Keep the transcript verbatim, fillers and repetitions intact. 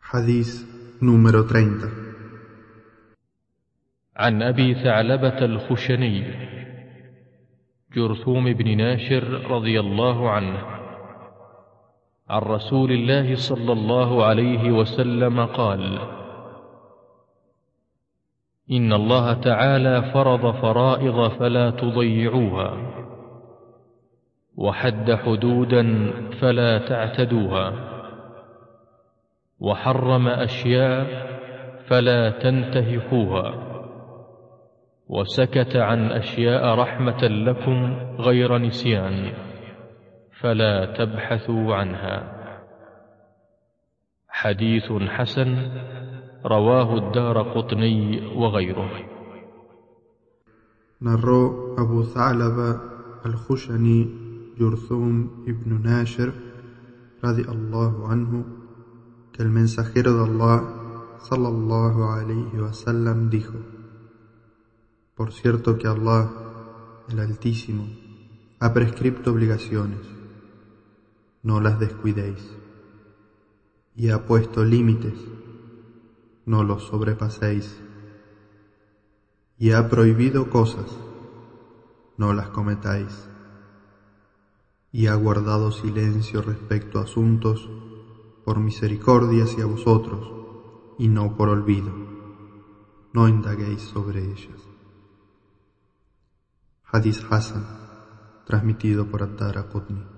حديث número treinta. عن أبي ثعلبة الخشني جرثوم بن ناشر رضي الله عنه عن رسول الله صلى الله عليه وسلم قال: إن الله تعالى فرض فرائض فلا تضيعوها، وحد حدودا فلا تعتدوها، وحرم أشياء فلا تنتهكوها، وسكت عن أشياء رحمة لكم غير نسيان فلا تبحثوا عنها. حديث حسن رواه الدارقطني وغيره. Narró Abu Tha'laba al-Khushani Jurthum ibn Nashir radiallahu anhu que el mensajero de Allah sallallahu alayhi wa sallam dijo: por cierto que Allah, el Altísimo, ha prescripto obligaciones, no las descuidéis, y ha puesto límites, no los sobrepaséis, y ha prohibido cosas, no las cometáis, y ha guardado silencio respecto a asuntos por misericordia hacia vosotros y no por olvido, no indaguéis sobre ellas. Hadith Hasan, transmitido por Ad-Daraqutni.